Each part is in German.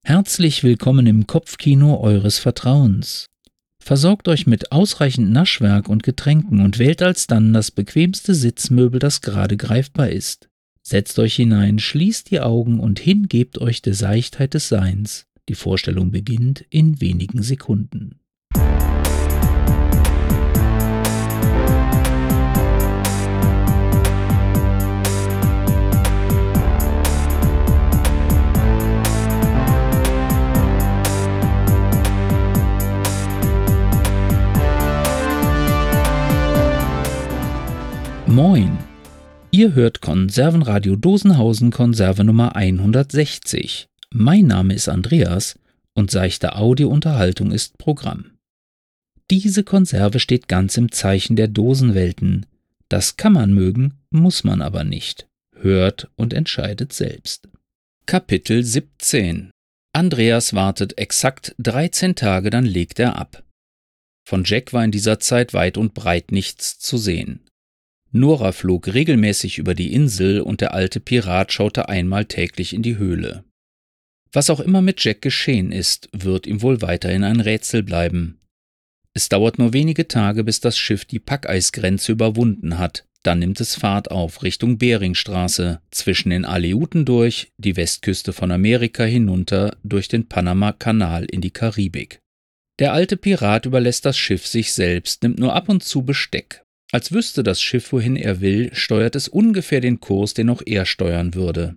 Herzlich willkommen im Kopfkino eures Vertrauens. Versorgt euch mit ausreichend Naschwerk und Getränken und wählt alsdann das bequemste Sitzmöbel, das gerade greifbar ist. Setzt euch hinein, schließt die Augen und hingebt euch der Seichtheit des Seins. Die Vorstellung beginnt in wenigen Sekunden. Moin! Ihr hört Konservenradio Dosenhausen Konserve Nummer 160. Mein Name ist Andreas und seichte Audiounterhaltung ist Programm. Diese Konserve steht ganz im Zeichen der Dosenwelten. Das kann man mögen, muss man aber nicht. Hört und entscheidet selbst. Kapitel 17. Andreas wartet exakt 13 Tage, dann legt er ab. Von Jack war in dieser Zeit weit und breit nichts zu sehen. Nora flog regelmäßig über die Insel und der alte Pirat schaute einmal täglich in die Höhle. Was auch immer mit Jack geschehen ist, wird ihm wohl weiterhin ein Rätsel bleiben. Es dauert nur wenige Tage, bis das Schiff die Packeisgrenze überwunden hat. Dann nimmt es Fahrt auf Richtung Beringstraße, zwischen den Aleuten durch, die Westküste von Amerika hinunter, durch den Panama-Kanal in die Karibik. Der alte Pirat überlässt das Schiff sich selbst, nimmt nur ab und zu Besteck. Als wüsste das Schiff, wohin er will, steuert es ungefähr den Kurs, den auch er steuern würde.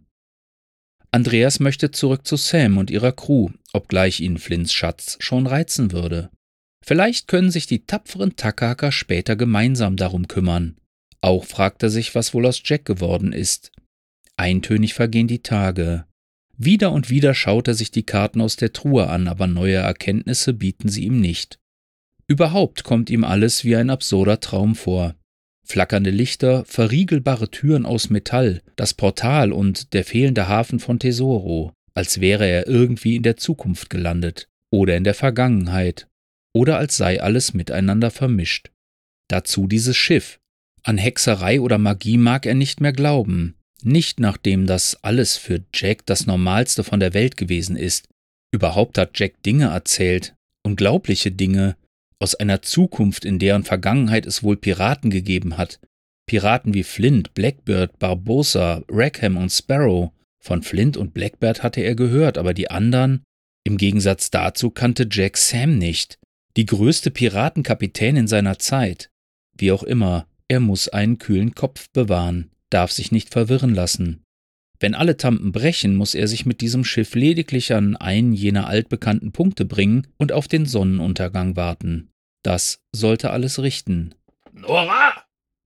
Andreas möchte zurück zu Sam und ihrer Crew, obgleich ihn Flints Schatz schon reizen würde. Vielleicht können sich die tapferen Takahaka später gemeinsam darum kümmern. Auch fragt er sich, was wohl aus Jack geworden ist. Eintönig vergehen die Tage. Wieder und wieder schaut er sich die Karten aus der Truhe an, aber neue Erkenntnisse bieten sie ihm nicht. Überhaupt kommt ihm alles wie ein absurder Traum vor. Flackernde Lichter, verriegelbare Türen aus Metall, das Portal und der fehlende Hafen von Tesoro, als wäre er irgendwie in der Zukunft gelandet oder in der Vergangenheit oder als sei alles miteinander vermischt. Dazu dieses Schiff. An Hexerei oder Magie mag er nicht mehr glauben, nicht nachdem das alles für Jack das Normalste von der Welt gewesen ist. Überhaupt hat Jack Dinge erzählt, unglaubliche Dinge, aus einer Zukunft, in deren Vergangenheit es wohl Piraten gegeben hat. Piraten wie Flint, Blackbeard, Barbossa, Rackham und Sparrow. Von Flint und Blackbeard hatte er gehört, aber die anderen? Im Gegensatz dazu kannte Jack Sam nicht. Die größte Piratenkapitänin seiner Zeit. Wie auch immer, er muss einen kühlen Kopf bewahren, darf sich nicht verwirren lassen. Wenn alle Tampen brechen, muss er sich mit diesem Schiff lediglich an einen jener altbekannten Punkte bringen und auf den Sonnenuntergang warten. Das sollte alles richten. »Nora!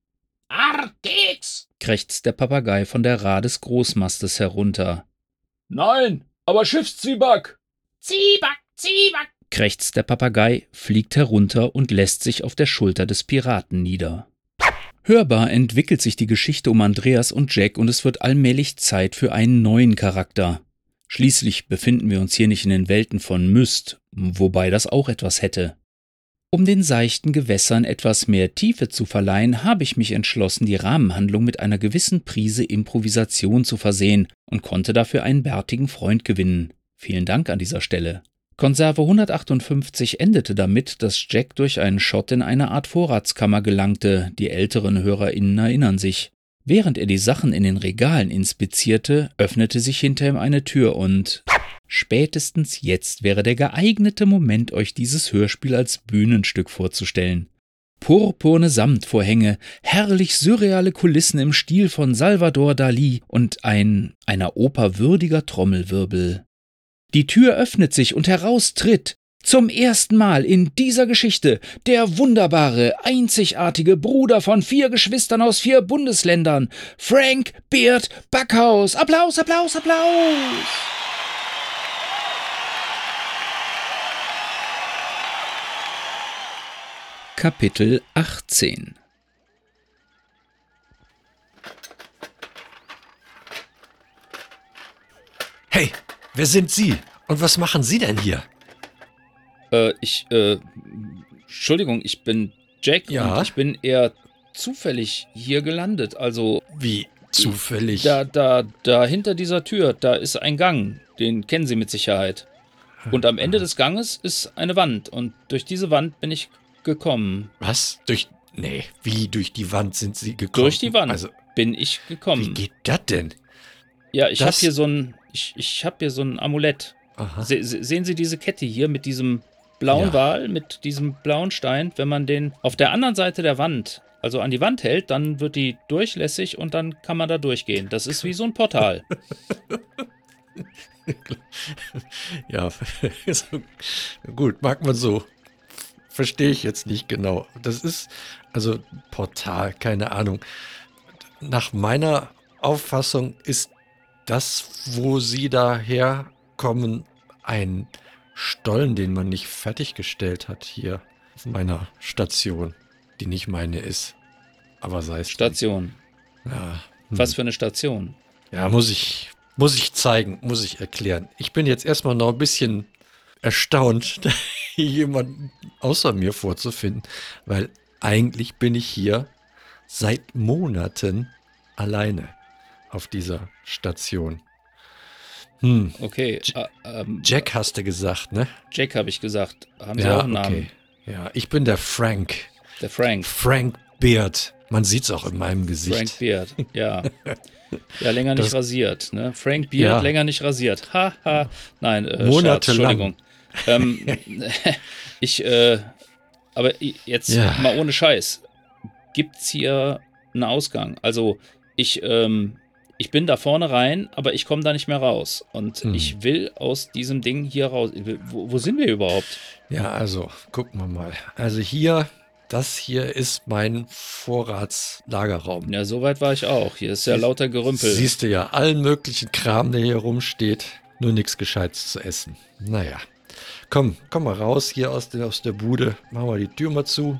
Artix!« krächzt der Papagei von der Ra des Großmastes herunter. »Nein, aber Schiffszwieback!« »Zwieback, Zwieback!« krächzt der Papagei, fliegt herunter und lässt sich auf der Schulter des Piraten nieder. Hörbar entwickelt sich die Geschichte um Andreas und Jack und es wird allmählich Zeit für einen neuen Charakter. Schließlich befinden wir uns hier nicht in den Welten von Myst, wobei das auch etwas hätte. Um den seichten Gewässern etwas mehr Tiefe zu verleihen, habe ich mich entschlossen, die Rahmenhandlung mit einer gewissen Prise Improvisation zu versehen und konnte dafür einen bärtigen Freund gewinnen. Vielen Dank an dieser Stelle. Konserve 158 endete damit, dass Jack durch einen Shot in eine Art Vorratskammer gelangte, die älteren HörerInnen erinnern sich. Während er die Sachen in den Regalen inspizierte, öffnete sich hinter ihm eine Tür und spätestens jetzt wäre der geeignete Moment, euch dieses Hörspiel als Bühnenstück vorzustellen. Purpurne Samtvorhänge, herrlich surreale Kulissen im Stil von Salvador Dalí und einer Oper würdiger Trommelwirbel. Die Tür öffnet sich und heraus tritt, zum ersten Mal in dieser Geschichte, der wunderbare, einzigartige Bruder von 4 Geschwistern aus 4 Bundesländern, Frank Beard Backhaus. Applaus, Applaus, Applaus! Kapitel 18. Hey, wer sind Sie? Und was machen Sie denn hier? Entschuldigung, ich bin Jack Ja? und ich bin eher zufällig hier gelandet, also Wie zufällig? da hinter dieser Tür, da ist ein Gang, den kennen Sie mit Sicherheit. Und am Ende des Ganges ist eine Wand. Und durch diese Wand bin ich gekommen. Was? Wie durch die Wand sind Sie gekommen? Durch die Wand Also, bin ich wie gekommen. geht das denn? Ja, ich habe das- hier so ein, ich habe hier so ein Amulett. Aha. Sehen Sie diese Kette hier mit diesem blauen Ja. Wal, mit diesem blauen Stein? Wenn man den auf der anderen Seite der Wand, also an die Wand hält, dann wird die durchlässig und dann kann man da durchgehen. Das ist wie so ein Portal. Ja, so, gut, mag man so. Verstehe ich jetzt nicht genau. Das ist, also Portal, keine Ahnung. Nach meiner Auffassung ist das, wo Sie daherkommen, ein Stollen, den man nicht fertiggestellt hat hier auf meiner Station, die nicht meine ist. Aber sei es drum. Station. Ja, Was für eine Station? ja, muss ich zeigen, muss ich erklären. Ich bin jetzt erstmal noch ein bisschen erstaunt, hier jemanden außer mir vorzufinden, weil eigentlich bin ich hier seit Monaten alleine auf dieser Station. Okay, Jack hast du gesagt, ne? Jack habe ich gesagt. Haben Sie auch einen Namen? Ja, ich bin der Frank. Der Frank. Frank Beard. Man sieht's auch in meinem Gesicht. Frank Beard, ja. Ja, länger nicht Das- rasiert, ne? Frank Beard, Ja. länger nicht rasiert. Haha. Nein, Monatelang. Scherz, Entschuldigung. Aber jetzt Ja. mal ohne Scheiß. Gibt's hier einen Ausgang? Also, ich bin da vorne rein, aber ich komme da nicht mehr raus. Und ich will aus diesem Ding hier raus. Wo sind wir überhaupt? Ja, also, gucken wir mal. Also hier, das hier ist mein Vorratslagerraum. Ja, so weit war ich auch. Hier ist ja lauter Gerümpel. Siehst du ja, allen möglichen Kram, der hier rumsteht, nur nichts Gescheites zu essen. Naja, komm mal raus hier aus der Bude. Machen wir die Tür mal zu.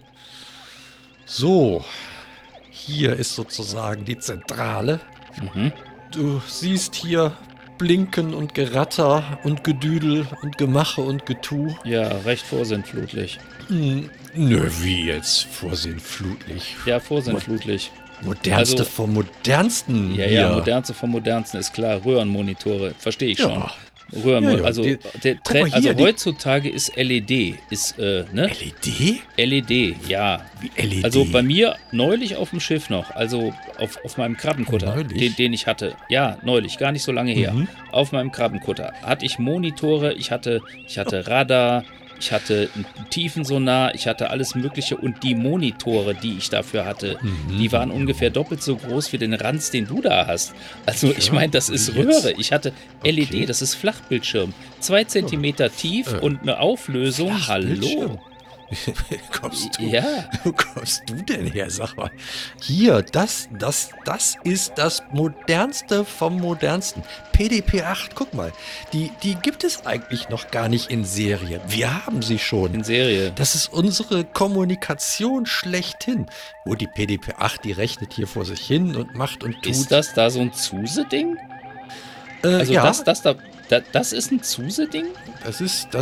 So, hier ist sozusagen die Zentrale. Mhm. Du siehst hier Blinken und Geratter und Gedüdel und Gemache und Getu. Ja, recht vorsinnflutlich. Nö, wie jetzt? Vorsinnflutlich. Ja, vorsinnflutlich. Modernste Also- vom Modernsten. Ja, hier. ja, modernste vom modernsten ist klar. Röhrenmonitore, verstehe ich Ja. schon. Röhrenmonitore, Ja, also, guck mal hier, also die- heutzutage ist LED, ne? LED? LED, ja. Wie LED? Also bei mir neulich auf dem Schiff noch, also auf meinem Krabbenkutter, Neulich? den ich hatte. Ja, neulich, gar nicht so lange her. Mhm. Auf meinem Krabbenkutter hatte ich Monitore, ich hatte Radar, ich hatte einen Tiefensonar, ich hatte alles Mögliche und die Monitore, die ich dafür hatte, die waren ungefähr doppelt so groß wie den Ranz, den du da hast. Also ich meine, das ist wie jetzt? Röhre. Ich hatte LED, das ist Flachbildschirm. 2 Zentimeter tief und eine Auflösung. Hallo. Bildschirm. kommst du? Ja. Wo kommst du denn her, sag mal? Hier, das ist das Modernste vom Modernsten. PDP-8, guck mal. Die gibt es eigentlich noch gar nicht in Serie. Wir haben sie schon. In Serie. Das ist unsere Kommunikation schlechthin. Wo die PDP-8, die rechnet hier vor sich hin und macht und tut. Ist das da so ein Zuse-Ding? Also ja, das ist ein Zuse-Ding? das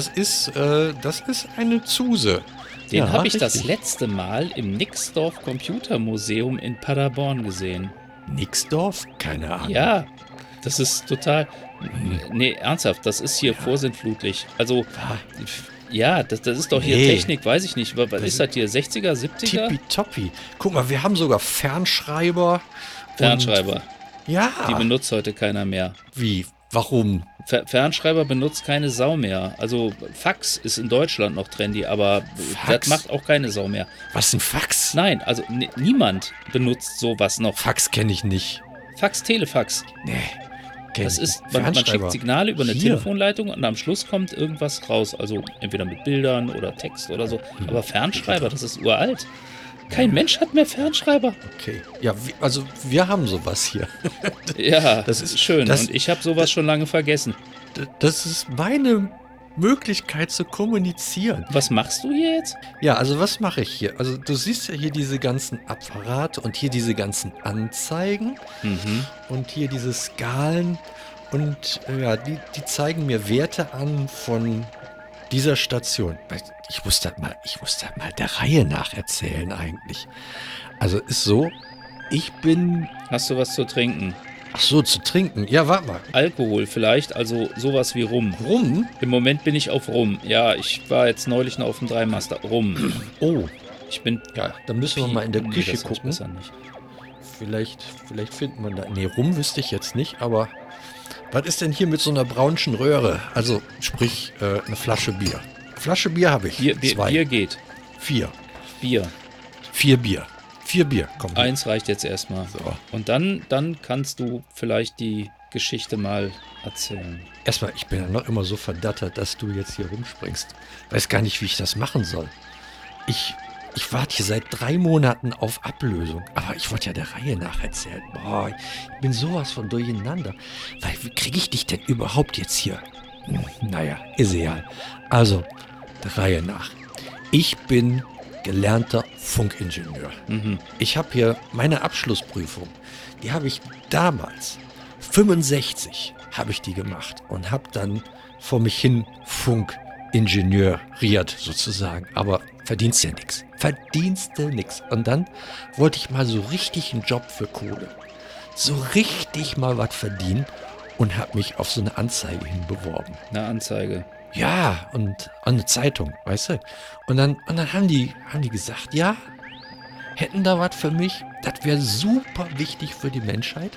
ist eine Zuse. Den Ja, habe ich das richtig. letzte Mal im Nixdorf Computermuseum in Paderborn gesehen. Nixdorf? Keine Ahnung. Ja, das ist total... Nee, ernsthaft, das ist hier vorsinnflutlich. Also, ja, das ist doch hier Nee. Technik, weiß ich nicht. Was ist das hier, 60er, 70er? Tippitoppi. Guck mal, wir haben sogar Fernschreiber. Fernschreiber, Und, ja. die benutzt heute keiner mehr. Wie? Warum? Fernschreiber benutzt keine Sau mehr. Also Fax ist in Deutschland noch trendy, aber Fax? das macht auch keine Sau mehr. Was ist ein Fax? Nein, also niemand benutzt sowas noch. Fax kenne ich nicht. Fax, Telefax. Nee. Das ist, man schickt Signale über eine Hier. Telefonleitung und am Schluss kommt irgendwas raus. Also entweder mit Bildern oder Text oder so. Aber Fernschreiber, das ist uralt. Kein Mensch hat mehr Fernschreiber. Okay. Ja, also wir haben sowas hier. Ja, Das das ist- ist schön. das- Und ich habe sowas schon lange vergessen. Das ist meine Möglichkeit zu kommunizieren. Was machst du hier jetzt? Ja, also was mache ich hier? Also du siehst ja hier diese ganzen Apparate und hier diese ganzen Anzeigen Mhm. und hier diese Skalen und ja, die zeigen mir Werte an von dieser Station. Ich muss das mal der Reihe nach erzählen eigentlich. Also ist so, ich bin, Hast du was zu trinken? Ach so, zu trinken. Ja, warte mal. Alkohol vielleicht, also sowas wie Rum. Rum? Im Moment bin ich auf Rum. Ja, ich war jetzt neulich noch auf dem Dreimaster. Rum. Oh, Ich bin... ja, dann müssen wir mal in der Nee, Küche das weiß ich gucken. besser nicht. Vielleicht findet man da. Nee, Rum wüsste ich jetzt nicht, aber was ist denn hier mit so einer braunschen Röhre? Also, sprich, eine Flasche Bier. Flasche Bier habe ich. Zwei. Bier geht. 4. Bier. 4 Bier. 4 Bier. Komm. Eins reicht jetzt erstmal. So. Und dann kannst du vielleicht die Geschichte mal erzählen. Erstmal, ich bin ja noch immer so verdattert, dass du jetzt hier rumspringst. Weiß gar nicht, wie ich das machen soll. Ich warte hier seit 3 Monaten auf Ablösung. Aber ich wollte ja der Reihe nach erzählen. Boah, ich bin sowas von durcheinander. Weil, wie kriege ich dich denn überhaupt jetzt hier? Naja, ist egal. Also, der Reihe nach. Ich bin gelernter Funkingenieur. Ich habe hier meine Abschlussprüfung. Die habe ich damals, 65, habe ich die gemacht und habe dann vor mich hin Funkingenieuriert sozusagen. Aber verdienst ja nichts. Verdienst du nichts. Und dann wollte ich mal so richtig einen Job für Kohle. So richtig mal was verdienen und habe mich auf so eine Anzeige hin beworben. Eine Anzeige. Ja, und eine Zeitung, weißt du? Und dann haben die gesagt, ja, hätten da was für mich, das wäre super wichtig für die Menschheit.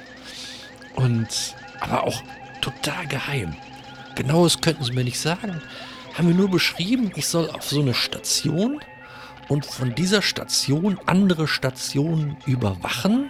Aber auch total geheim. Genaues könnten sie mir nicht sagen. Haben wir nur beschrieben, ich soll auf so eine Station und von dieser Station andere Stationen überwachen.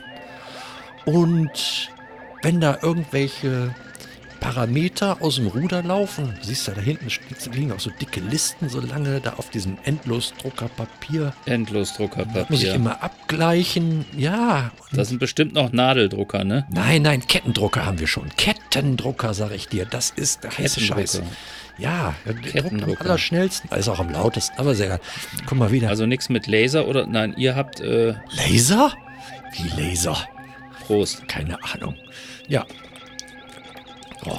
Und wenn da irgendwelche Parameter aus dem Ruder laufen, siehst du, da hinten liegen auch so dicke Listen, so lange da auf diesem Endlosdruckerpapier. Endlosdruckerpapier. Muss ich immer abgleichen. Ja. Das sind bestimmt noch Nadeldrucker, ne? Nein, Kettendrucker haben wir schon. Kettendrucker, sag ich dir. Das ist der heiße Scheiß. Ja, der druckt am Kettendrucker. allerschnellsten. Also auch am lautesten, aber sehr geil. Guck mal wieder. Also nichts mit Laser oder... Nein, ihr habt... Laser? Wie Laser? Prost. Keine Ahnung. Ja. Oh.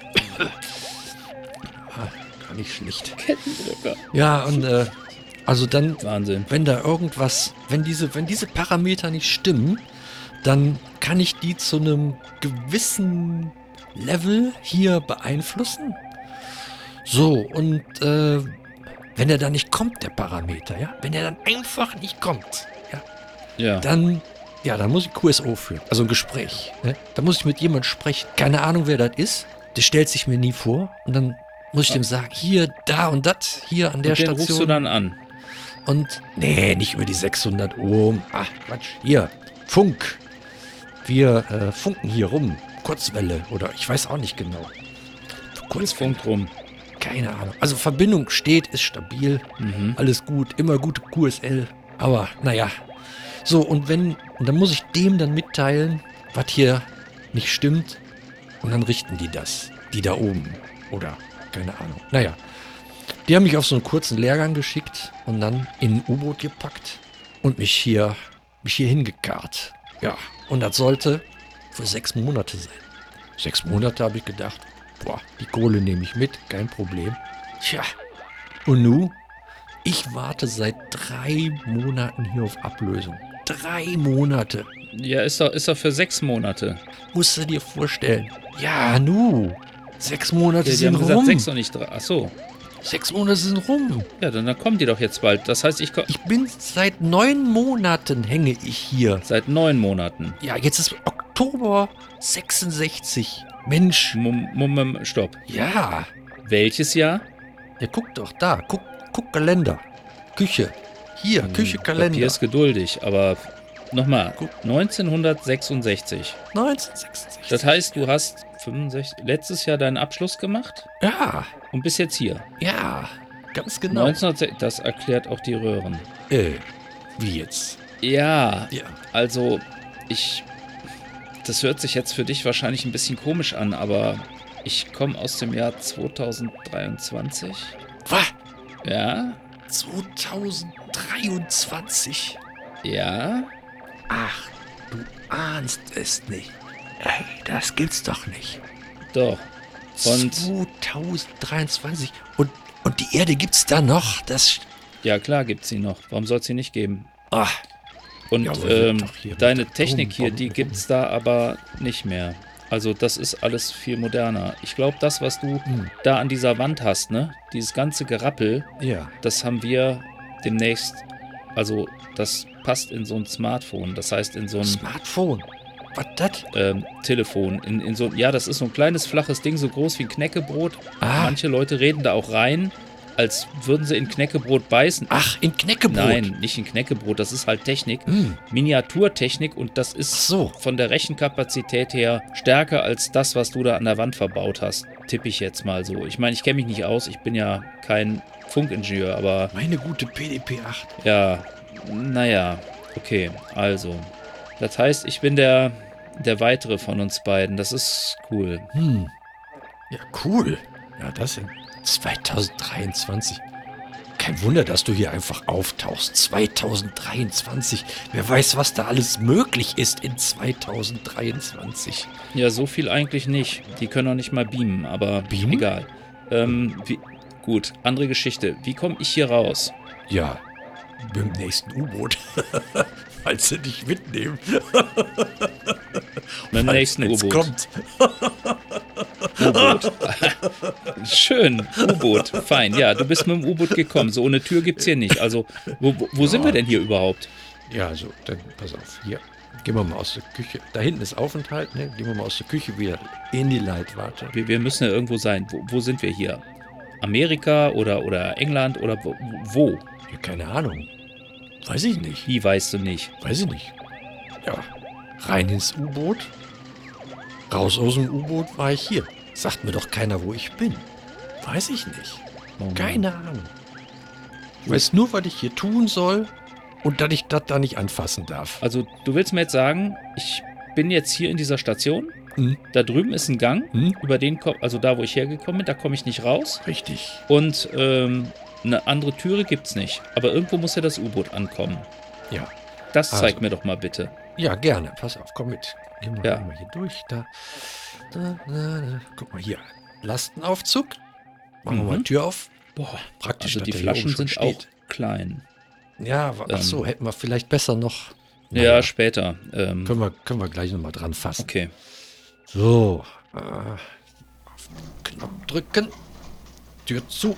Gar nicht schlecht. Kettendrucker. Ja, und also dann, Wahnsinn. wenn da irgendwas, wenn diese Parameter nicht stimmen, dann kann ich die zu einem gewissen Level hier beeinflussen. So, und wenn er dann nicht kommt, der Parameter, ja, wenn er dann einfach nicht kommt, Ja. dann muss ich QSO führen, also ein Gespräch. Ne? Da muss ich mit jemandem sprechen. Keine Ahnung, wer das ist. Der stellt sich mir nie vor. Und dann muss ich dem sagen, hier, da und das, hier an der Und den Station. rufst du dann an. Und, nee, nicht über die 600 Ohm. Ach, Quatsch. Hier, Funk. Wir funken hier rum. Kurzwelle oder ich weiß auch nicht genau. Kurzwelle. Funk rum. Keine Ahnung. Also Verbindung steht, ist stabil. Alles gut. Immer gute QSL. Aber, naja. So, und dann muss ich dem dann mitteilen, was hier nicht stimmt. Und dann richten die das. Die da oben. Oder, keine Ahnung. Naja. Die haben mich auf so einen kurzen Lehrgang geschickt und dann in ein U-Boot gepackt und mich hier hingekarrt. Ja, und das sollte für 6 Monate sein. 6 Monate habe ich gedacht, boah, die Kohle nehme ich mit, kein Problem. Tja, und nu? Ich warte seit 3 Monaten hier auf Ablösung. 3 Monate. Ja, ist doch für 6 Monate. Musst du dir vorstellen. Ja, nu. 6 Monate Ja, die sind haben gesagt rum. 6 und nicht 3. Ach so. 6 Monate sind rum. Ja, dann kommen die doch jetzt bald. Das heißt, Ich bin seit 9 Monaten hänge ich hier. seit 9 Monaten. Ja, jetzt ist Oktober 66. Mensch. Stopp. Ja. Welches Jahr? Ja, guck doch da. Guck Kalender. Küche. Hier, Küche, Kalender. Papier ist geduldig, aber nochmal. Guck. 1966. 1966. Das heißt, du hast 65, letztes Jahr deinen Abschluss gemacht Ja, und bist jetzt hier. ja. Ganz genau. 1960, das erklärt auch die Röhren. Wie jetzt? Ja, Ja. also das hört sich jetzt für dich wahrscheinlich ein bisschen komisch an, aber ich komme aus dem Jahr 2023. Was? Ja, 2023? ja. Ach, du ahnst es nicht. Ey, das gibt's doch nicht. Doch. Und 2023. Und die Erde gibt's da noch? Das. ja, klar gibt's sie noch. Warum soll es sie nicht geben? Ach, Und Ja, aber wird doch hier mit deine Technik hier, die Atombomben gibt's da aber nicht mehr. Also das ist alles viel moderner. Ich glaube, das, was du da an dieser Wand hast, ne, dieses ganze Gerappel, Ja. das haben wir demnächst, also das passt in so ein Smartphone, das heißt in so ein Smartphone. Was das? Telefon, in so, ja, das ist so ein kleines flaches Ding, so groß wie ein Knäckebrot. Ah. Manche Leute reden da auch rein, als würden sie in Knäckebrot beißen. Ach, in Knäckebrot. Nein, nicht in Knäckebrot, das ist halt Technik, Hm. Miniaturtechnik und das ist Ach so. von der Rechenkapazität her stärker als das, was du da an der Wand verbaut hast. Tippe ich jetzt mal so. Ich meine, ich kenne mich nicht aus, ich bin ja kein Funkingenieur, aber Meine gute PDP-8. ja, naja, okay, also. Das heißt, ich bin der Weitere von uns beiden, das ist cool. Ja, cool. Ja, das in 2023. Kein Wunder, dass du hier einfach auftauchst. 2023. Wer weiß, was da alles möglich ist in 2023. Ja, so viel eigentlich nicht. Die können auch nicht mal beamen, aber Beamen? egal. Gut, andere Geschichte. Wie komme ich hier raus? Ja, mit dem nächsten U-Boot. Falls sie dich mitnehmen. Mit dem nächsten Wenn's U-Boot. kommt. U-Boot. Schön, U-Boot, fein. Ja, du bist mit dem U-Boot gekommen. So ohne Tür gibt's hier nicht. Also, wo sind wir denn hier überhaupt? Ja, so, dann pass auf. Hier, gehen wir mal aus der Küche. Da hinten ist Aufenthalt, ne? Gehen wir mal aus der Küche wieder in die Leitwarte. Wir müssen ja irgendwo sein. Wo sind wir hier? Amerika oder England oder wo? Ja, keine Ahnung. Weiß ich nicht. Wie weißt du nicht? Weiß ich nicht. Ja, rein ins U-Boot. Raus aus dem U-Boot war ich hier. Sagt mir doch keiner, wo ich bin. Weiß ich nicht. Oh Mann. Keine Ahnung. Ich weiß nur, was ich hier tun soll und dass ich das da nicht anfassen darf. Also, du willst mir jetzt sagen, ich bin jetzt hier in dieser Station. Hm? Da drüben ist ein Gang, Hm? über den also da, wo ich hergekommen bin, da komme ich nicht raus. Richtig. Und eine andere Türe gibt's nicht. Aber irgendwo muss ja das U-Boot ankommen. Ja. Das Also. zeig mir doch mal bitte. Ja, gerne. Pass auf, komm mit. Gehen wir Ja. mal hier durch. Da. Guck mal hier. Lastenaufzug. Machen wir mal die Tür auf. Boah, Praktisch, also die dass der hier Flaschen oben schon sind auch steht. klein. Ja, ach so, hätten wir vielleicht besser noch. Ja, später. Können wir gleich nochmal dran fassen. Okay. So. Auf den Knopf drücken. Tür zu.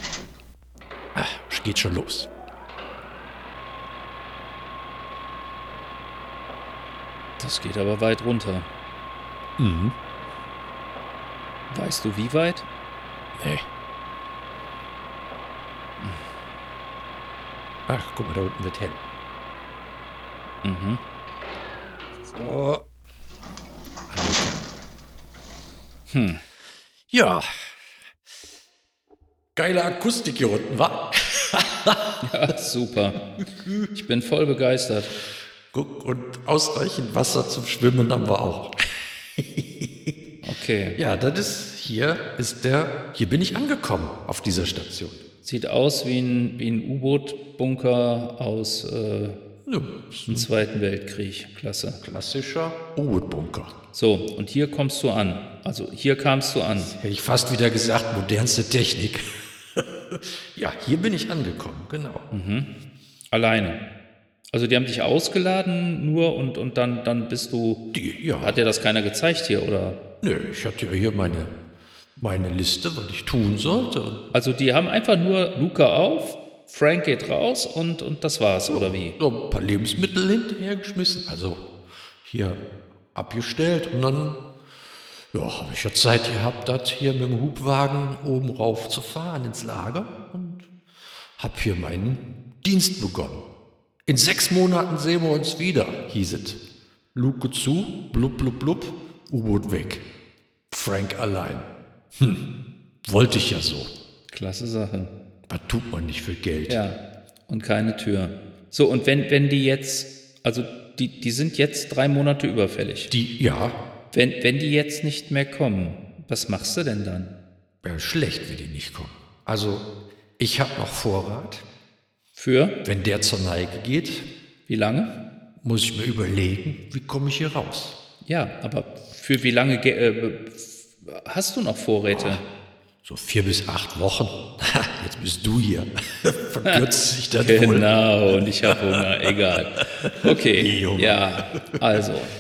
Geht schon los. Das geht aber weit runter. Mhm. Weißt du, wie weit? Nee. Ach, guck mal, da unten wird hell. Mhm. So. Ja. Geile Akustik hier unten, wa? Ja, super. Ich bin voll begeistert. Guck, und ausreichend Wasser zum Schwimmen haben wir auch. Okay. Ja, hier bin ich angekommen auf dieser Station. Sieht aus wie ein U-Boot-Bunker aus Ja, ist dem ein Zweiten Weltkrieg. Klasse. klassischer U-Boot-Bunker. So, und hier kommst du an. Also hier kamst du an. Hätte ich fast wieder gesagt, modernste Technik. Ja, hier bin ich angekommen, genau. Alleine. Also die haben dich ausgeladen nur und dann bist du... Ja, Hat dir das keiner gezeigt hier, oder? nö, ich hatte ja hier meine Liste, was ich tun sollte. Also die haben einfach nur Luca auf, Frank geht raus und das war's, oder wie? So ein paar Lebensmittel hinterhergeschmissen, also hier abgestellt und dann habe ich ja Zeit gehabt, das hier mit dem Hubwagen oben rauf zu fahren ins Lager und habe hier meinen Dienst begonnen. In 6 Monaten sehen wir uns wieder, hieß es. Luke zu, blub, blub, blub, U-Boot weg. Frank allein. Wollte ich ja so. Klasse Sache. Was tut man nicht für Geld? Ja, und keine Tür. So, und wenn die jetzt, also die sind jetzt 3 Monate überfällig. Ja, Wenn die jetzt nicht mehr kommen, was machst du denn dann? wäre schlecht, wenn die nicht kommen. Also, ich habe noch Vorrat. Für? Wenn der zur Neige geht, Wie lange? muss ich mir überlegen, wie komme ich hier raus? Ja, aber für wie lange hast du noch Vorräte? So 4 bis 8 Wochen. Jetzt bist du hier. Verkürzt sich das wohl. Genau, und ich habe Hunger, egal. Okay, Junge. ja, also,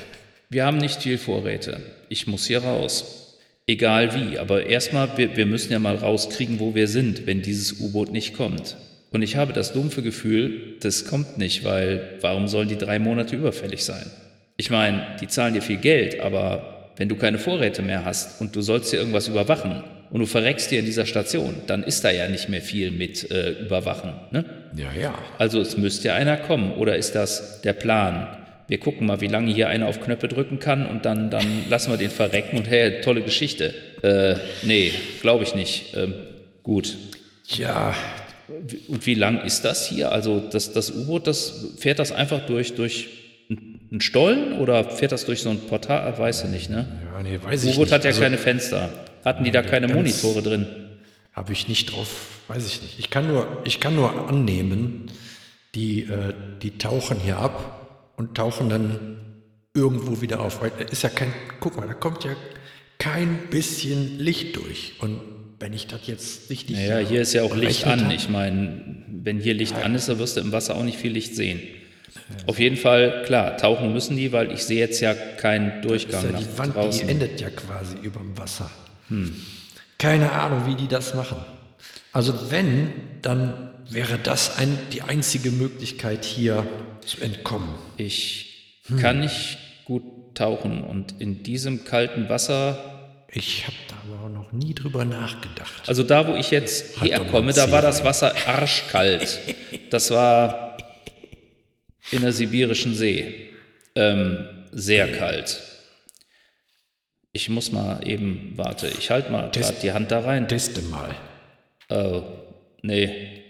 Wir haben nicht viel Vorräte. Ich muss hier raus. Egal wie, aber erstmal, wir müssen ja mal rauskriegen, wo wir sind, wenn dieses U-Boot nicht kommt. Und ich habe das dumpfe Gefühl, das kommt nicht, weil warum sollen die 3 Monate überfällig sein? Ich meine, die zahlen dir viel Geld, aber wenn du keine Vorräte mehr hast und du sollst dir irgendwas überwachen und du verreckst dir in dieser Station, dann ist da ja nicht mehr viel mit Überwachen, ne? Ja. Also es müsste ja einer kommen, oder ist das der Plan? Wir gucken mal, wie lange hier einer auf Knöpfe drücken kann und dann lassen wir den verrecken und hey, tolle Geschichte. Nee, glaube ich nicht. Gut. Ja, Und wie lang ist das hier? Also das U-Boot, fährt das einfach durch einen Stollen oder fährt das durch so ein Portal? Weiß ich nicht, ne? ja, nee, weiß ich U-Boot nicht. hat ja Also, keine Fenster. Hatten die da keine ganz- Monitore drin? habe ich nicht drauf, weiß ich nicht. Ich kann nur annehmen, die tauchen hier ab und tauchen dann irgendwo wieder auf. Weil da ist ja guck mal, da kommt ja kein bisschen Licht durch. Und wenn ich das jetzt richtig Naja, hier ist ja auch Licht berechnet an. hab- Ich meine, wenn hier Licht an ist, dann wirst du im Wasser auch nicht viel Licht sehen. Auf jeden Fall, klar, tauchen müssen die, weil ich sehe jetzt ja keinen ist Durchgang ja nach die Wand, draußen. die endet ja quasi über dem Wasser. Keine Ahnung, wie die das machen. Also wenn, dann wäre das die einzige Möglichkeit, hier zu entkommen. Ich kann nicht gut tauchen und in diesem kalten Wasser, Ich habe da aber auch noch nie drüber nachgedacht. also da, wo ich jetzt Hat doch herkomme, mal da war Zähne. das Wasser arschkalt. Das war in der Sibirischen See. Sehr kalt. Ich muss mal eben, warte, ich halte mal gerade die Hand da rein. Teste mal. Oh, nee.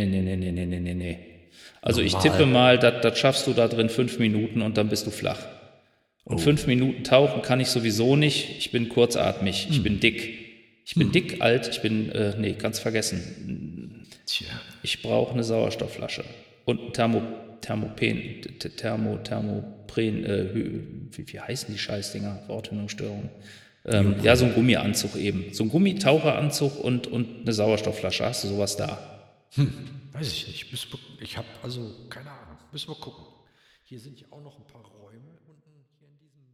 Also ich Normal. tippe mal, das schaffst du da drin 5 Minuten und dann bist du flach. Und 5 Minuten tauchen kann ich sowieso nicht. Ich bin kurzatmig, ich bin dick. Ich bin dick, alt, ich bin, ganz vergessen. Tja. Ich brauche eine Sauerstoffflasche und ein Thermopren, wie heißen die Scheißdinger? Wortfindungsstörung. Ja, so ein Gummianzug eben. So ein Gummitaucheranzug und eine Sauerstoffflasche. Hast du sowas da? Weiß ich nicht. Ich habe also keine Ahnung. Müssen wir gucken. Hier sind ja auch noch ein paar Räume unten hier in diesem.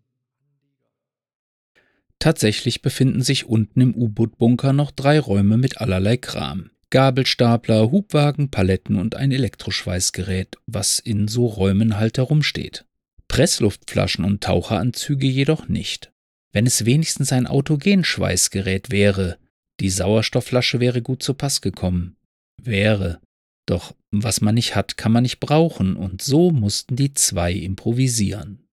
Tatsächlich befinden sich unten im U-Boot-Bunker noch 3 Räume mit allerlei Kram. Gabelstapler, Hubwagen, Paletten und ein Elektroschweißgerät, was in so Räumen halt herumsteht. Pressluftflaschen und Taucheranzüge jedoch nicht. Wenn es wenigstens ein Autogenschweißgerät wäre, die Sauerstoffflasche wäre gut zu Pass gekommen. Wäre. Doch was man nicht hat, kann man nicht brauchen, und so mussten die 2 improvisieren.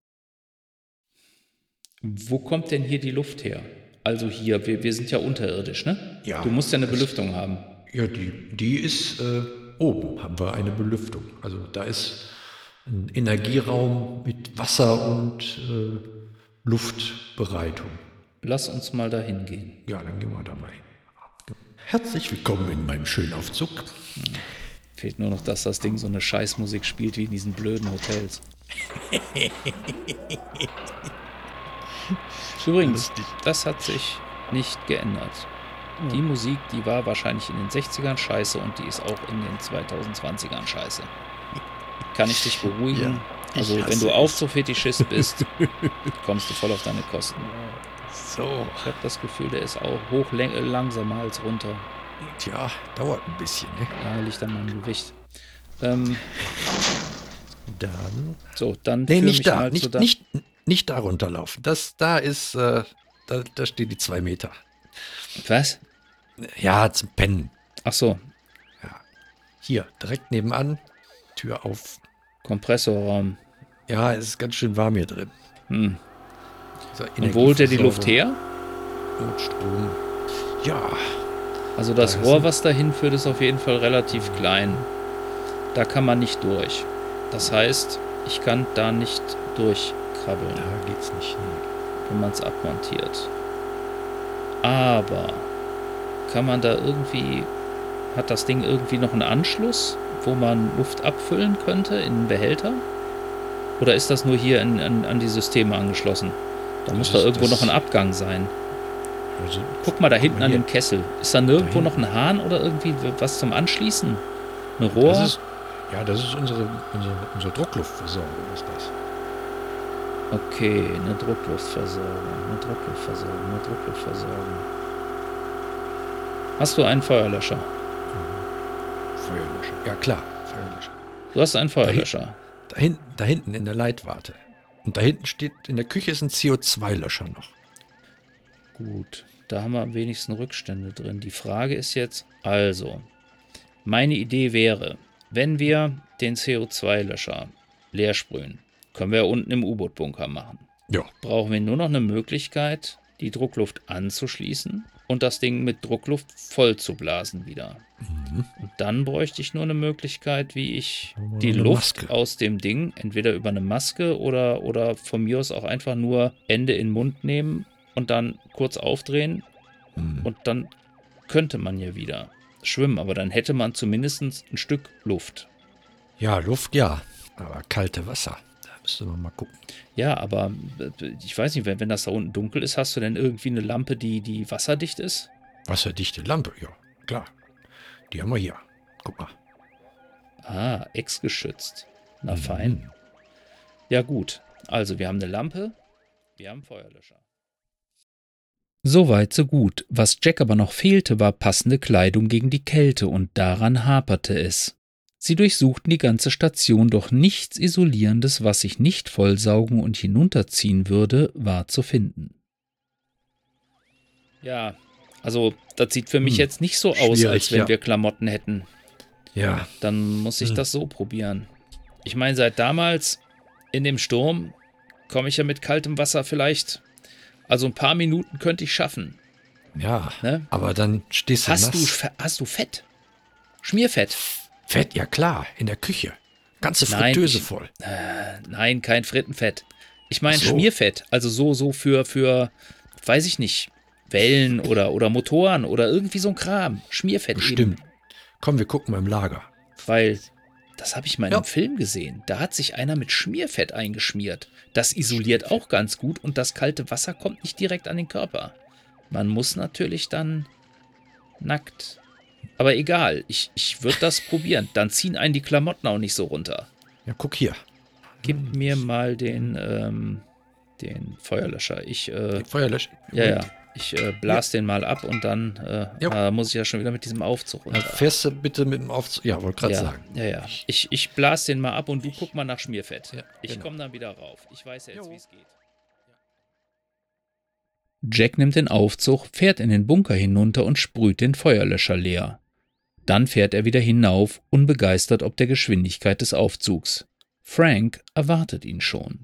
Wo kommt denn hier die Luft her? Also hier, wir sind ja unterirdisch, ne? Ja, Du musst ja eine Belüftung haben. Ja, die ist oben, haben wir eine Belüftung. Also da ist ein Energieraum mit Wasser und Luftbereitung. Lass uns mal dahin gehen. Ja, dann gehen wir da mal hin. Herzlich willkommen in meinem Schönaufzug. Fehlt nur noch, dass das Ding so eine Scheißmusik spielt wie in diesen blöden Hotels. Übrigens, das hat sich nicht geändert. Die Musik, die war wahrscheinlich in den 60ern scheiße und die ist auch in den 2020ern scheiße. Kann ich dich beruhigen? Ja, ich Also, wenn hasse du es. Aufzug-Fetischist bist, kommst du voll auf deine Kosten. So, Ich habe das Gefühl, der ist auch langsamer als runter. tja, dauert ein bisschen. Ne? Da liegt an meinem Gewicht. Dann. So, dann Nee, führ nicht mich da. mal zu Nicht da runterlaufen. Da ist, da stehen die 2 Meter. Was? Ja, zum Pennen. Ach so, Hier, direkt nebenan. Tür auf. Kompressorraum. Ja, es ist ganz schön warm hier drin. So, Und wo holt er die Luft her? Und Strom. Ja, Also das Da ist Rohr, ein- was dahin führt, ist auf jeden Fall relativ klein. Da kann man nicht durch. Das heißt, ich kann da nicht durchkrabbeln, da geht's nicht. wenn man es abmontiert. Aber kann man da irgendwie, hat das Ding irgendwie noch einen Anschluss, wo man Luft abfüllen könnte in einen Behälter? Oder ist das nur hier an die Systeme angeschlossen? Da muss da ist- irgendwo das- noch ein Abgang sein. Also, Guck mal da hinten an hier. dem Kessel. Ist da nirgendwo Da noch ein Hahn oder irgendwie was zum Anschließen? Ein Rohr? das ist unsere Druckluftversorgung. Ist das. Okay, eine Druckluftversorgung. Hast du einen Feuerlöscher? Feuerlöscher. Ja, klar, Feuerlöscher. Du hast einen Feuerlöscher. Da hinten in der Leitwarte. Und da hinten steht, in der Küche ist ein CO2-Löscher noch. Gut, da haben wir am wenigsten Rückstände drin. Die Frage ist jetzt, also, meine Idee wäre, wenn wir den CO2-Löscher leer sprühen, können wir ja unten im U-Boot-Bunker machen. Ja. Brauchen wir nur noch eine Möglichkeit, die Druckluft anzuschließen und das Ding mit Druckluft voll zu blasen wieder. Und dann bräuchte ich nur eine Möglichkeit, wie ich die eine Luft Maske. aus dem Ding, entweder über eine Maske oder von mir aus auch einfach nur Ende in den Mund nehmen und dann kurz aufdrehen und dann könnte man ja wieder schwimmen, aber dann hätte man zumindest ein Stück Luft. Ja, Luft, ja. Aber kalte Wasser. Da müsste man mal gucken. Ja, aber ich weiß nicht, wenn das da unten dunkel ist, hast du denn irgendwie eine Lampe, die wasserdicht ist? Wasserdichte Lampe, ja, klar. Die haben wir hier. Guck mal. Ah, exgeschützt. Na fein. Ja gut, also wir haben eine Lampe, wir haben einen Feuerlöscher. Soweit, so gut. Was Jack aber noch fehlte, war passende Kleidung gegen die Kälte und daran haperte es. Sie durchsuchten die ganze Station, doch nichts Isolierendes, was sich nicht vollsaugen und hinunterziehen würde, war zu finden. Ja, also das sieht für mich jetzt nicht so aus, Schwierig, als wenn ja. wir Klamotten hätten. Ja, Dann muss ich das so probieren. Ich meine, seit damals in dem Sturm komme ich ja mit kaltem Wasser vielleicht, also ein paar Minuten könnte ich schaffen. ja. Ne? Aber dann stehst du nass. Hast du Fett? Schmierfett? Fett, ja klar, in der Küche. Ganze Nein, Fritteuse voll. Nein, kein Frittenfett. Ich meine Ach so. Schmierfett, also so für, weiß ich nicht, Wellen oder Motoren oder irgendwie so ein Kram. Schmierfett Bestimmt. eben. Komm, wir gucken mal im Lager. Weil, das habe ich mal in Ja. einem Film gesehen. Da hat sich einer mit Schmierfett eingeschmiert. Das isoliert auch ganz gut und das kalte Wasser kommt nicht direkt an den Körper. Man muss natürlich dann nackt. Aber egal, ich würde das probieren. Dann ziehen einen die Klamotten auch nicht so runter. Ja, guck hier. Gib mir mal den Feuerlöscher. Feuerlöscher. Ich blas den mal ab und dann muss ich ja schon wieder mit diesem Aufzug Dann runter. fährst du bitte mit dem Aufzug. Ja, wollte gerade sagen. Ja. Ich blas den mal ab und du guck mal nach Schmierfett. Ja, Ich genau. komme dann wieder rauf. Ich weiß ja jetzt, Jo. wie es geht. Jack nimmt den Aufzug, fährt in den Bunker hinunter und sprüht den Feuerlöscher leer. Dann fährt er wieder hinauf, unbegeistert ob der Geschwindigkeit des Aufzugs. Frank erwartet ihn schon.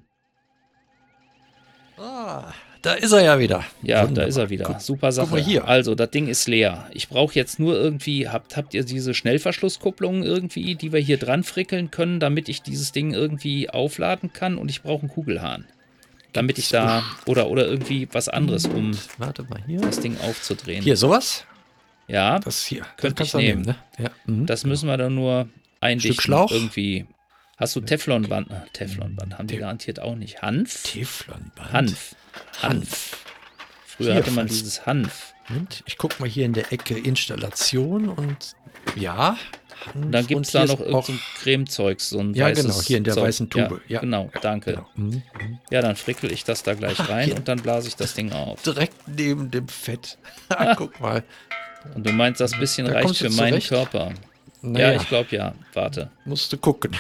Ah, da ist er ja wieder. Ja, Wunderbar. da ist er wieder. Super Sache. mal hier. Also, das Ding ist leer. Ich brauche jetzt nur irgendwie, habt ihr diese Schnellverschlusskupplungen irgendwie, die wir hier dran frickeln können, damit ich dieses Ding irgendwie aufladen kann und ich brauche einen Kugelhahn. Damit ich da, oder irgendwie was anderes, um Warte mal hier. das Ding aufzudrehen. Hier, sowas? Ja, Das hier. Könnte kannst ich du nehmen. ne? Ja. Mhm. das müssen wir dann nur eindichten. Stück Schlauch? Irgendwie. Hast du Teflonband? Teflonband haben die garantiert auch nicht. Hanf? Teflonband. Hanf. Früher Hier, hatte man falls- dieses Hanf. Moment, ich guck mal hier in der Ecke Installation und ja. Und dann gibt es da noch irgend so ein Cremezeugs, so ein Ja, weißes genau, hier in der Zeug. weißen Tube. Ja, genau, danke. Genau. Mhm. Ja, dann frickel ich das da gleich rein hier. und dann blase ich das Ding auf. Direkt neben dem Fett. Guck mal. Und du meinst, das bisschen Da reicht kommst du für meinen zurecht? Körper? Naja, Ja, ich glaube ja. Warte. musst du gucken.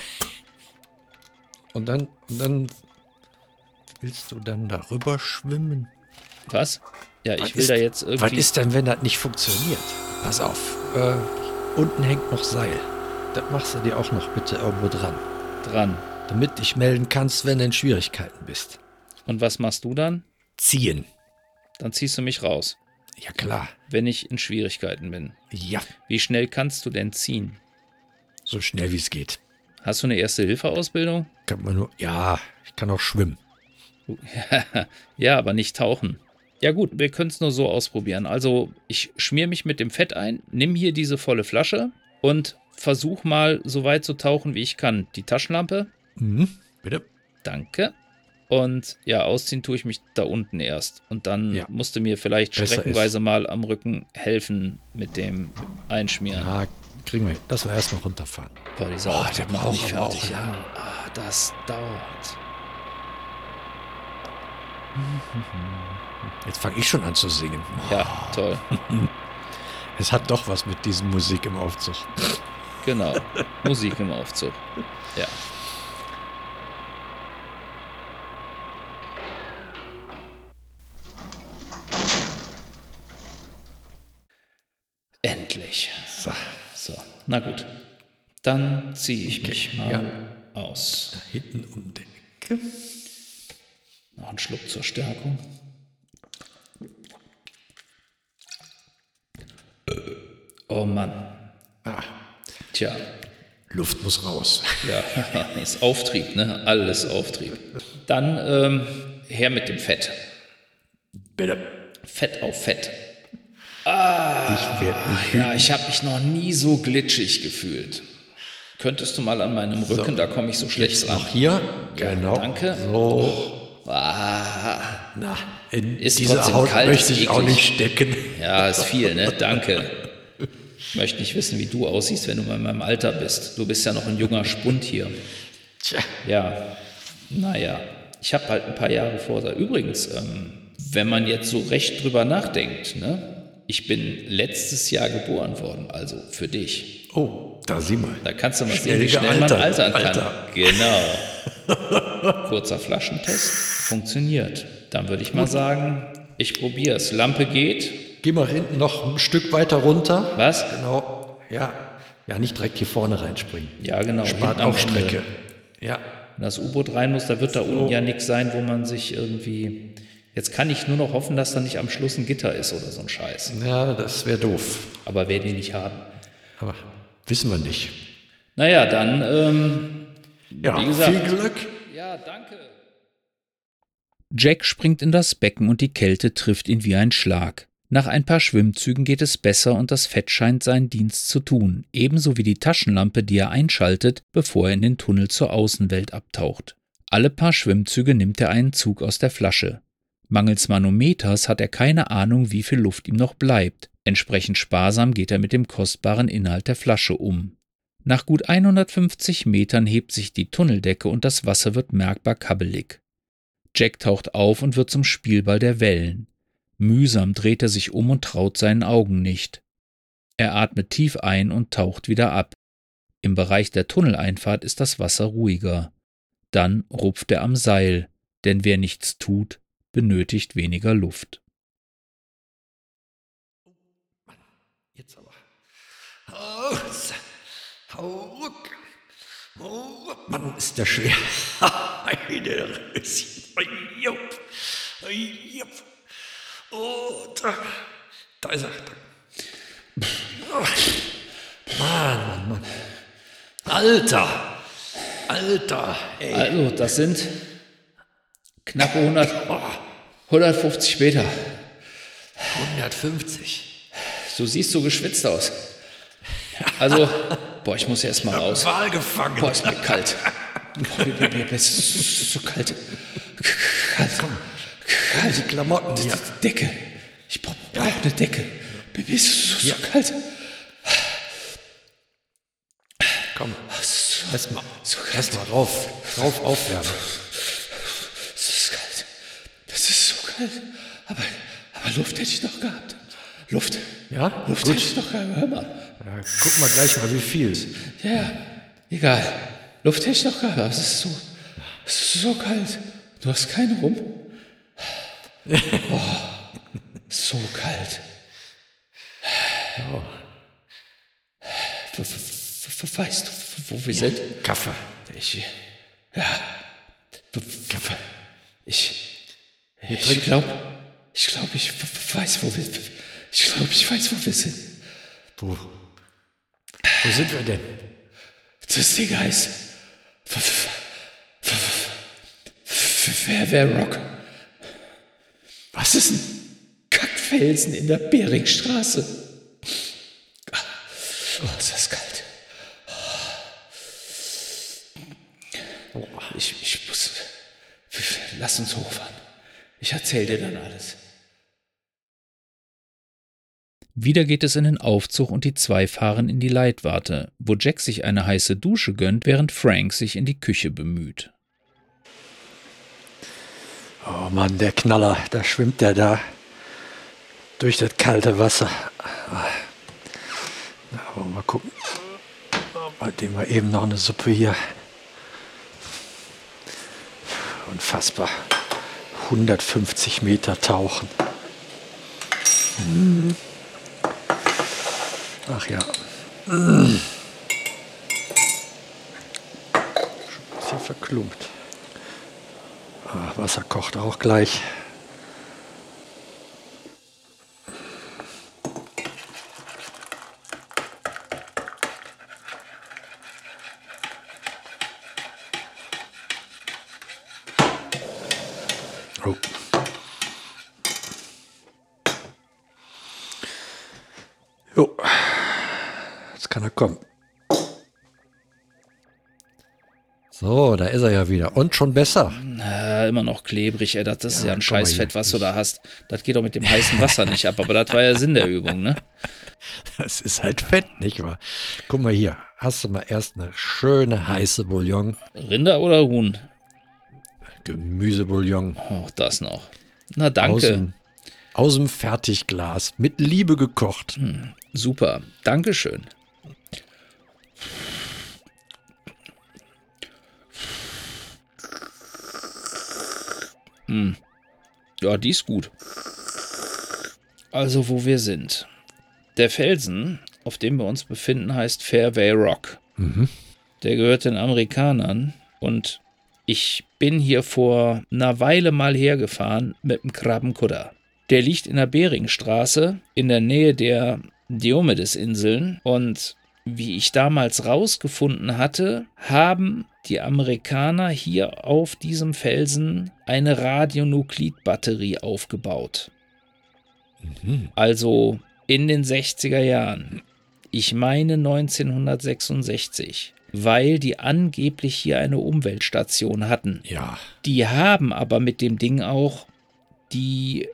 Und dann willst du dann darüber schwimmen? Was? Ja, ich Was will ist- da jetzt Was irgendwie... ist denn, wenn das nicht funktioniert? Pass auf. Unten hängt noch Seil. Das machst du dir auch noch bitte irgendwo dran. dran. Damit dich melden kannst, wenn du in Schwierigkeiten bist. Und was machst du dann? Ziehen. Dann ziehst du mich raus, Ja, klar. wenn ich in Schwierigkeiten bin. Ja, Wie schnell kannst du denn ziehen? so schnell wie es geht. Hast du eine Erste-Hilfe-Ausbildung? Kann man nur. Ja, ich kann auch schwimmen. Ja, aber nicht tauchen. Ja gut, wir können es nur so ausprobieren. Also ich schmier mich mit dem Fett ein, nimm hier diese volle Flasche und versuch mal so weit zu tauchen, wie ich kann. Die Taschenlampe, Mhm. Bitte? danke. Und ja, ausziehen tue ich mich da unten erst. Und dann Ja. musst du mir vielleicht Besser streckenweise mal am Rücken helfen mit dem Einschmieren. Ja, kriegen wir hin. Lass mal erst noch runterfahren. Boah, dieser Oh, Aufzug der macht braucht mich aber fertig. auch Ja. Das dauert. Jetzt fange ich schon an zu singen. Ja, toll. Es hat doch was mit diesem Musik im Aufzug. Genau. Musik im Aufzug. Ja. Endlich. So, na gut. Dann ziehe ich mich mal aus. Hinten um die Ecke. Noch einen Schluck zur Stärkung. Oh Mann. Tja, Luft muss raus. ja, ist Auftrieb, ne? Alles Auftrieb. Dann her mit dem Fett. Bitte. Fett auf Fett. Ich werde nicht. Ja, ich habe mich noch nie so glitschig gefühlt. Könntest du mal an meinem Rücken, da komme ich so schlecht ran. Auch hier. Genau. Danke. So. Ah, In Ist diese trotzdem Haut kalt, möchte ich auch eklig. nicht stecken. ja, ist viel, ne? Danke. Ich möchte nicht wissen, wie du aussiehst, wenn du in meinem Alter bist. Du bist ja noch ein junger Spund hier. Tja. Ja, naja, ich habe halt ein paar Jahre vor. Übrigens, wenn man jetzt so recht drüber nachdenkt, ne? Ich bin letztes Jahr geboren worden, also für dich. Oh, da sieh mal. Da kannst du mal sehen, wie Schnell schnell man gealtert, altern kann. Alter. Genau. Kurzer Flaschentest, funktioniert. Dann würde ich mal sagen, ich probiere es. Lampe geht. Geh mal hinten noch ein Stück weiter runter. Was? Genau. Ja. Ja, nicht direkt hier vorne reinspringen. Ja, genau. Spart hinten am auch Strecke. Ende. Ja. Wenn das U-Boot rein muss, da wird da unten ja nichts sein, wo man sich irgendwie... Jetzt kann ich nur noch hoffen, dass da nicht am Schluss ein Gitter ist oder so ein Scheiß. Ja, das wäre doof. Aber werden die nicht haben. Aber wissen wir nicht. Naja, dann, Ja, wie gesagt. viel Glück. Ja, danke. Jack springt in das Becken und die Kälte trifft ihn wie ein Schlag. Nach ein paar Schwimmzügen geht es besser und das Fett scheint seinen Dienst zu tun, ebenso wie die Taschenlampe, die er einschaltet, bevor er in den Tunnel zur Außenwelt abtaucht. Alle paar Schwimmzüge nimmt er einen Zug aus der Flasche. Mangels Manometers hat er keine Ahnung, wie viel Luft ihm noch bleibt. Entsprechend sparsam geht er mit dem kostbaren Inhalt der Flasche um. Nach gut 150 Metern hebt sich die Tunneldecke und das Wasser wird merkbar kabbelig. Jack taucht auf und wird zum Spielball der Wellen. Mühsam dreht er sich um und traut seinen Augen nicht. Er atmet tief ein und taucht wieder ab. Im Bereich der Tunneleinfahrt ist das Wasser ruhiger. Dann rupft er am Seil, denn wer nichts tut, benötigt weniger Luft. Jetzt aber. Oh, Mann, ist der schwer. Oh, da ist er. Mann. Alter, ey. Also, das sind knappe 150 Meter. 150. Du siehst so geschwitzt aus. Also, boah, ich muss erst mal raus. Wal gefangen. Boah, ist mir kalt. Boah, mir ist so kalt. Kalt. Komm, die Klamotten hier. Decke. Ich brauche eine Decke. Mir ist so kalt. Komm, erst mal kalt. rauf aufwärmen. Es ist kalt. Das ist so kalt. Aber Luft hätte ich noch gehabt. Luft. Ja, Luft gut. hätte ich noch gehabt. Hör mal. Ja, guck mal gleich mal, wie viel. Ja, egal. Luft hätte ich noch gehabt. Aber es ist so kalt. Du hast keinen rum. Oh, so kalt. Weißt du, wo wir sind? Kaffee. Ich weiß, wo wir. Ich glaube, ich weiß, wo wir sind. Wo sind wir denn? Das Ding heißt Fairwear Rock. Was ist ein Kackfelsen in der Beringstraße? Oh, ist das kalt. Ich muss. Lass uns hochfahren. Ich erzähl dir dann alles. Wieder geht es in den Aufzug und die zwei fahren in die Leitwarte, wo Jack sich eine heiße Dusche gönnt, während Frank sich in die Küche bemüht. Oh Mann, der Knaller, da schwimmt der da durch das kalte Wasser. Na, wollen wir mal gucken. Dem mal eben noch eine Suppe hier. Unfassbar. 150 Meter tauchen. Ach ja. Schon ein bisschen verklumpt. Wasser kocht auch gleich. Oh. Jo. Jetzt kann er kommen. So, da ist er ja wieder. Und schon besser. Immer noch klebrig, ey. Das ist ja ein guck mal Scheißfett, hier. was du da hast. Das geht doch mit dem heißen Wasser nicht ab, aber das war ja Sinn der Übung, ne? Das ist halt Fett, nicht wahr? Guck mal hier. Hast du mal erst eine schöne heiße Bouillon. Rinder oder Huhn? Gemüsebouillon. Oh, das noch. Na, danke. Aus dem Fertigglas. Mit Liebe gekocht. Super. Dankeschön. Ja, die ist gut. Also, wo wir sind. Der Felsen, auf dem wir uns befinden, heißt Fairway Rock. Der gehört den Amerikanern und ich bin hier vor einer Weile mal hergefahren mit dem Krabbenkutter. Der liegt in der Beringstraße in der Nähe der Diomedes-Inseln und wie ich damals rausgefunden hatte, haben die Amerikaner hier auf diesem Felsen eine Radionuklidbatterie aufgebaut. Also in den 60er Jahren. Ich meine 1966. Weil die angeblich hier eine Umweltstation hatten. Ja. Die haben aber mit dem Ding auch die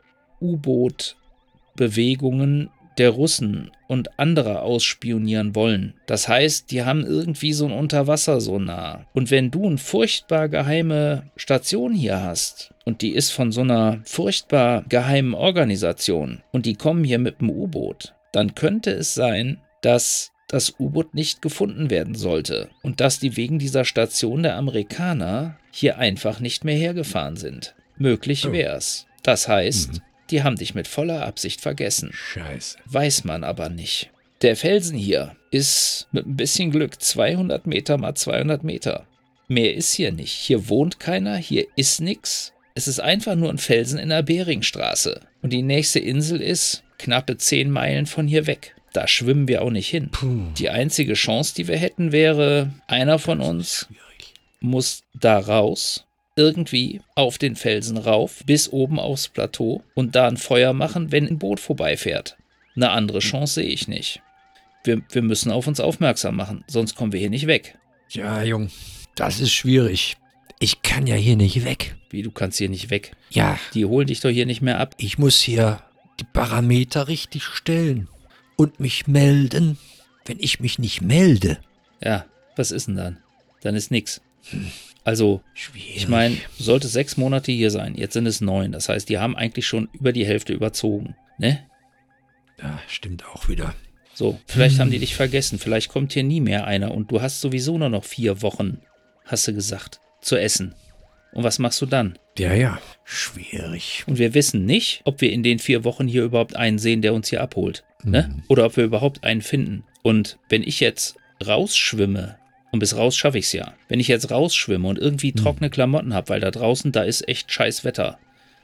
U-Boot-Bewegungen der Russen und anderer ausspionieren wollen. Das heißt, die haben irgendwie so ein Unterwassersonar. Und wenn du eine furchtbar geheime Station hier hast und die ist von so einer furchtbar geheimen Organisation und die kommen hier mit dem U-Boot, dann könnte es sein, dass das U-Boot nicht gefunden werden sollte und dass die wegen dieser Station der Amerikaner hier einfach nicht mehr hergefahren sind. Möglich wär's. Das heißt, die haben dich mit voller Absicht vergessen. Scheiße. Weiß man aber nicht. Der Felsen hier ist mit ein bisschen Glück 200 Meter mal 200 Meter. Mehr ist hier nicht. Hier wohnt keiner, hier ist nix. Es ist einfach nur ein Felsen in der Beringstraße. Und die nächste Insel ist knappe 10 Meilen von hier weg. Da schwimmen wir auch nicht hin. Die einzige Chance, die wir hätten, wäre, einer von uns muss da raus, irgendwie auf den Felsen rauf, bis oben aufs Plateau und da ein Feuer machen, wenn ein Boot vorbeifährt. Eine andere Chance sehe ich nicht. Wir müssen auf uns aufmerksam machen, sonst kommen wir hier nicht weg. Ja, Jung, das ist schwierig. Ich kann ja hier nicht weg. Wie, du kannst hier nicht weg? Ja, Die holen dich doch hier nicht mehr ab. ich muss hier die Parameter richtig stellen und mich melden. Wenn ich mich nicht melde. Ja, was ist denn dann? Dann ist nix. Also, Schwierig. ich meine, du solltest 6 Monate hier sein. Jetzt sind es 9. Das heißt, die haben eigentlich schon über die Hälfte überzogen. Ne? Ja, stimmt auch wieder. So, vielleicht haben die dich vergessen. Vielleicht kommt hier nie mehr einer. Und du hast sowieso nur noch 4 Wochen, hast du gesagt, zu essen. Und was machst du dann? Ja, schwierig. Und wir wissen nicht, ob wir in den 4 Wochen hier überhaupt einen sehen, der uns hier abholt. Ne? Oder ob wir überhaupt einen finden. Und wenn ich jetzt rausschwimme, und bis raus schaffe ich es ja, wenn ich jetzt rausschwimme und irgendwie trockene Klamotten habe, weil da draußen, da ist echt scheiß Wetter.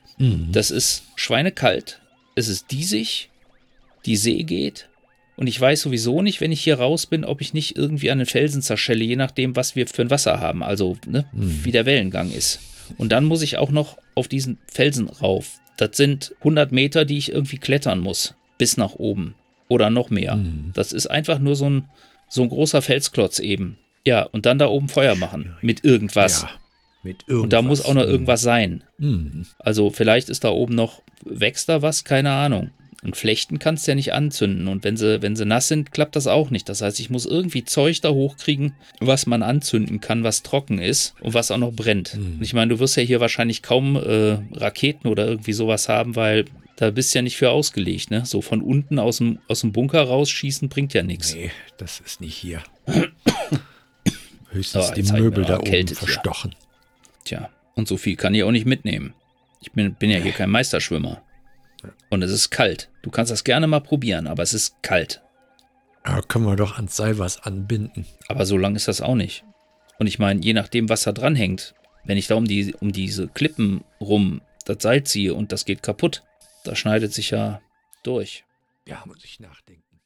Das ist schweinekalt, es ist diesig, die See geht und ich weiß sowieso nicht, wenn ich hier raus bin, ob ich nicht irgendwie an den Felsen zerschelle, je nachdem, was wir für ein Wasser haben, also wie der Wellengang ist. Und dann muss ich auch noch auf diesen Felsen rauf. Das sind 100 Meter, die ich irgendwie klettern muss, bis nach oben oder noch mehr. Das ist einfach nur so ein großer Felsklotz eben. Ja, und dann da oben Feuer machen mit irgendwas. Ja, mit irgendwas. Und da muss auch noch irgendwas sein. Also vielleicht ist da oben noch, wächst da was? Keine Ahnung. Und Flechten kannst du ja nicht anzünden. Und wenn sie nass sind, klappt das auch nicht. Das heißt, ich muss irgendwie Zeug da hochkriegen, was man anzünden kann, was trocken ist und was auch noch brennt. Und ich meine, du wirst ja hier wahrscheinlich kaum Raketen oder irgendwie sowas haben, weil da bist du ja nicht für ausgelegt, ne? So von unten aus dem Bunker rausschießen bringt ja nichts. Nee, das ist nicht hier. Höchstens die jetzt hab ich Möbel mir da noch oben erkältet verstochen. Tja, und so viel kann ich auch nicht mitnehmen. Ich bin ja hier kein Meisterschwimmer. Und es ist kalt. Du kannst das gerne mal probieren, aber es ist kalt. Da können wir doch ans Seil was anbinden. Aber so lang ist das auch nicht. Und ich meine, je nachdem, was da dran hängt, wenn ich da um diese Klippen rum das Seil ziehe und das geht kaputt, da schneidet sich ja durch. Ja, muss ich nachdenken.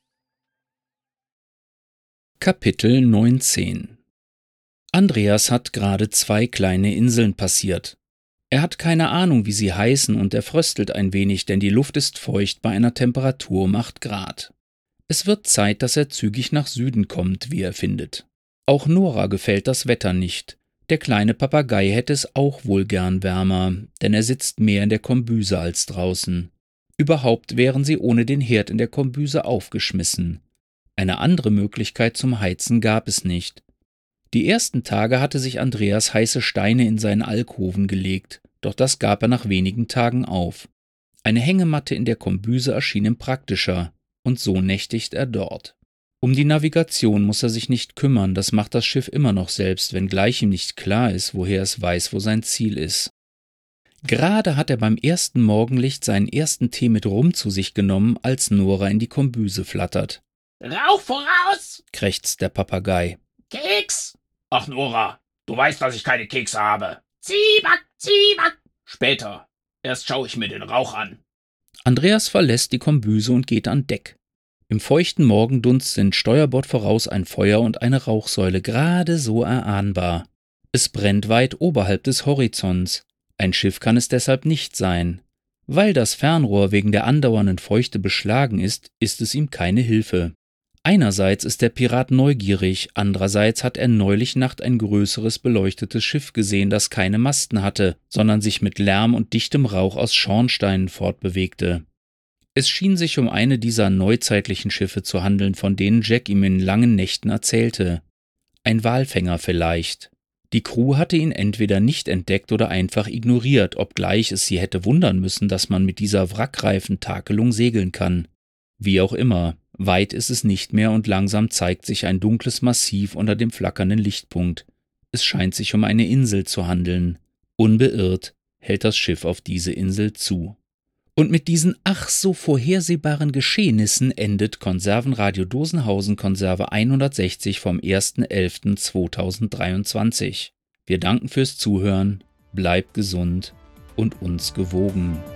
Kapitel 19 Andreas hat gerade 2 kleine Inseln passiert. Er hat keine Ahnung, wie sie heißen, und er fröstelt ein wenig, denn die Luft ist feucht bei einer Temperatur um 8 Grad. Es wird Zeit, dass er zügig nach Süden kommt, wie er findet. Auch Nora gefällt das Wetter nicht. Der kleine Papagei hätte es auch wohl gern wärmer, denn er sitzt mehr in der Kombüse als draußen. Überhaupt wären sie ohne den Herd in der Kombüse aufgeschmissen. Eine andere Möglichkeit zum Heizen gab es nicht. Die ersten Tage hatte sich Andreas heiße Steine in seinen Alkoven gelegt, doch das gab er nach wenigen Tagen auf. Eine Hängematte in der Kombüse erschien ihm praktischer, und so nächtigt er dort. Um die Navigation muss er sich nicht kümmern, das macht das Schiff immer noch selbst, wenngleich ihm nicht klar ist, woher es weiß, wo sein Ziel ist. Gerade hat er beim ersten Morgenlicht seinen ersten Tee mit Rum zu sich genommen, als Nora in die Kombüse flattert. Rauch voraus! Krächzt der Papagei. Keks! Ach, Nora, du weißt, dass ich keine Kekse habe. Zwieback, Zwieback! Später. Erst schaue ich mir den Rauch an. Andreas verlässt die Kombüse und geht an Deck. Im feuchten Morgendunst sind Steuerbord voraus ein Feuer und eine Rauchsäule gerade so erahnbar. Es brennt weit oberhalb des Horizonts. Ein Schiff kann es deshalb nicht sein. Weil das Fernrohr wegen der andauernden Feuchte beschlagen ist, ist es ihm keine Hilfe. Einerseits ist der Pirat neugierig, andererseits hat er neulich Nacht ein größeres beleuchtetes Schiff gesehen, das keine Masten hatte, sondern sich mit Lärm und dichtem Rauch aus Schornsteinen fortbewegte. Es schien sich um eine dieser neuzeitlichen Schiffe zu handeln, von denen Jack ihm in langen Nächten erzählte. Ein Walfänger vielleicht. Die Crew hatte ihn entweder nicht entdeckt oder einfach ignoriert, obgleich es sie hätte wundern müssen, dass man mit dieser wrackreifen Takelung segeln kann. Wie auch immer, weit ist es nicht mehr und langsam zeigt sich ein dunkles Massiv unter dem flackernden Lichtpunkt. Es scheint sich um eine Insel zu handeln. Unbeirrt hält das Schiff auf diese Insel zu. Und mit diesen ach so vorhersehbaren Geschehnissen endet Konservenradio Dosenhausen Konserve 160 vom 1.11.2023. Wir danken fürs Zuhören, bleibt gesund und uns gewogen.